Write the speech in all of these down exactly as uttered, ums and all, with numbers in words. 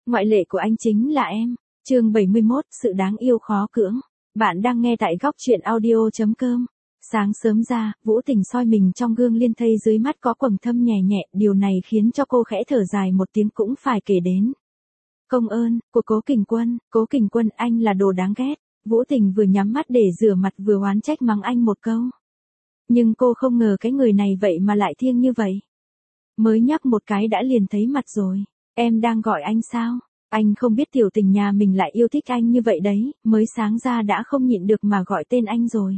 Ngoại lệ của anh chính là em. Chương bảy mươi mốt, sự đáng yêu khó cưỡng. Bạn đang nghe tại góc truyện audio chấm com. Sáng sớm ra, Vũ Tình soi mình trong gương liên thấy dưới mắt có quầng thâm nhẹ nhẹ, điều này khiến cho cô khẽ thở dài một tiếng cũng phải kể đến. Công ơn, của Cố Kình Quân, Cố Kình Quân anh là đồ đáng ghét. Vũ Tình vừa nhắm mắt để rửa mặt vừa oán trách mắng anh một câu. Nhưng cô không ngờ cái người này vậy mà lại thiêng như vậy. Mới nhắc một cái đã liền thấy mặt rồi. Em đang gọi anh sao? Anh không biết tiểu tình nhà mình lại yêu thích anh như vậy đấy, mới sáng ra đã không nhịn được mà gọi tên anh rồi.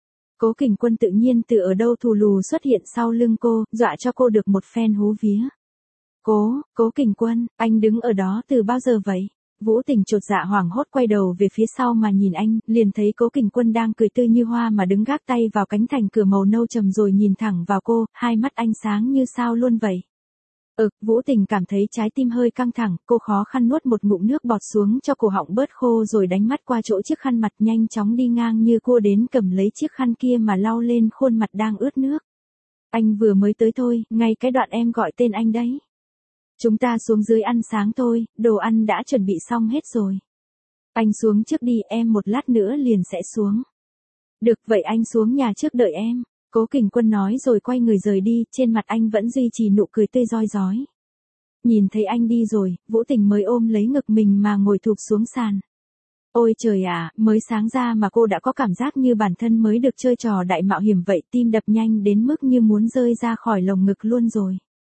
Cố Kình Quân tự nhiên từ ở đâu thù lù xuất hiện sau lưng cô, dọa cho cô được một phen hú vía. Cố, Cố Kình Quân, anh đứng ở đó từ bao giờ vậy? Vũ Tình chột dạ hoảng hốt quay đầu về phía sau mà nhìn anh, liền thấy Cố Kình Quân đang cười tươi như hoa mà đứng gác tay vào cánh thành cửa màu nâu trầm rồi nhìn thẳng vào cô, hai mắt anh sáng như sao luôn vậy. Ừ, Vũ Tình cảm thấy trái tim hơi căng thẳng, cô khó khăn nuốt một ngụm nước bọt xuống cho cổ họng bớt khô rồi đánh mắt qua chỗ chiếc khăn mặt nhanh chóng đi ngang như cua đến cầm lấy chiếc khăn kia mà lau lên khuôn mặt đang ướt nước. Anh vừa mới tới thôi, ngay cái đoạn em gọi tên anh đấy. Chúng ta xuống dưới ăn sáng thôi, đồ ăn đã chuẩn bị xong hết rồi. Anh xuống trước đi, em một lát nữa liền sẽ xuống. Được vậy anh xuống nhà trước đợi em. Cố Kình Quân nói rồi quay người rời đi, trên mặt anh vẫn duy trì nụ cười tươi rói rói. Nhìn thấy anh đi rồi, Vũ Tình mới ôm lấy ngực mình mà ngồi thụp xuống sàn. Ôi trời à, mới sáng ra mà cô đã có cảm giác như bản thân mới được chơi trò đại mạo hiểm vậy, tim đập nhanh đến mức như muốn rơi ra khỏi lồng ngực luôn rồi.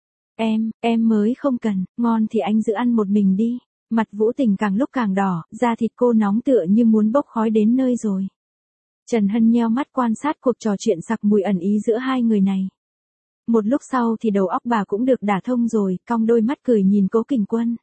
Em, em mới không cần, ngon thì anh giữ ăn một mình đi. Mặt Vũ Tình càng lúc càng đỏ, da thịt cô nóng tựa như muốn bốc khói đến nơi rồi. Trần Hân nheo mắt quan sát cuộc trò chuyện sặc mùi ẩn ý giữa hai người này. Một lúc sau thì đầu óc bà cũng được đả thông rồi, cong đôi mắt cười nhìn Cố Kình Quân.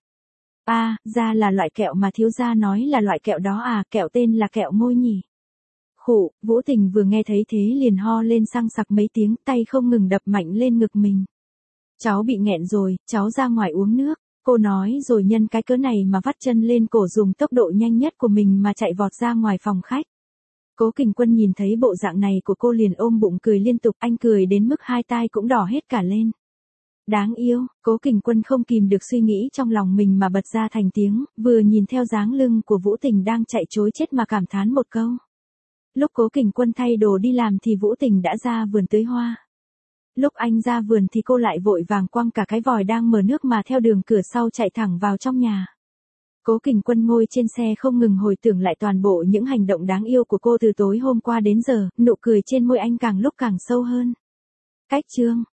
À, ra là loại kẹo mà thiếu gia nói là loại kẹo đó à, kẹo tên là kẹo môi nhỉ. Khụ, Vũ Tình vừa nghe thấy thế liền ho lên xăng sặc mấy tiếng, tay không ngừng đập mạnh lên ngực mình. Cháu bị nghẹn rồi, cháu ra ngoài uống nước. Cô nói rồi nhân cái cớ này mà vắt chân lên cổ dùng tốc độ nhanh nhất của mình mà chạy vọt ra ngoài phòng khách. Cố Kình Quân nhìn thấy bộ dạng này của cô liền ôm bụng cười liên tục, anh cười đến mức hai tai cũng đỏ hết cả lên. Đáng yêu, Cố Kình Quân không kìm được suy nghĩ trong lòng mình mà bật ra thành tiếng, vừa nhìn theo dáng lưng của Vũ Tình đang chạy trối chết mà cảm thán một câu. Lúc Cố Kình Quân thay đồ đi làm thì Vũ Tình đã ra vườn tưới hoa. Lúc anh ra vườn thì cô lại vội vàng quăng cả cái vòi đang mở nước mà theo đường cửa sau chạy thẳng vào trong nhà. Cố Kình Quân ngồi trên xe không ngừng hồi tưởng lại toàn bộ những hành động đáng yêu của cô từ tối hôm qua đến giờ, nụ cười trên môi anh càng lúc càng sâu hơn. Cách chương,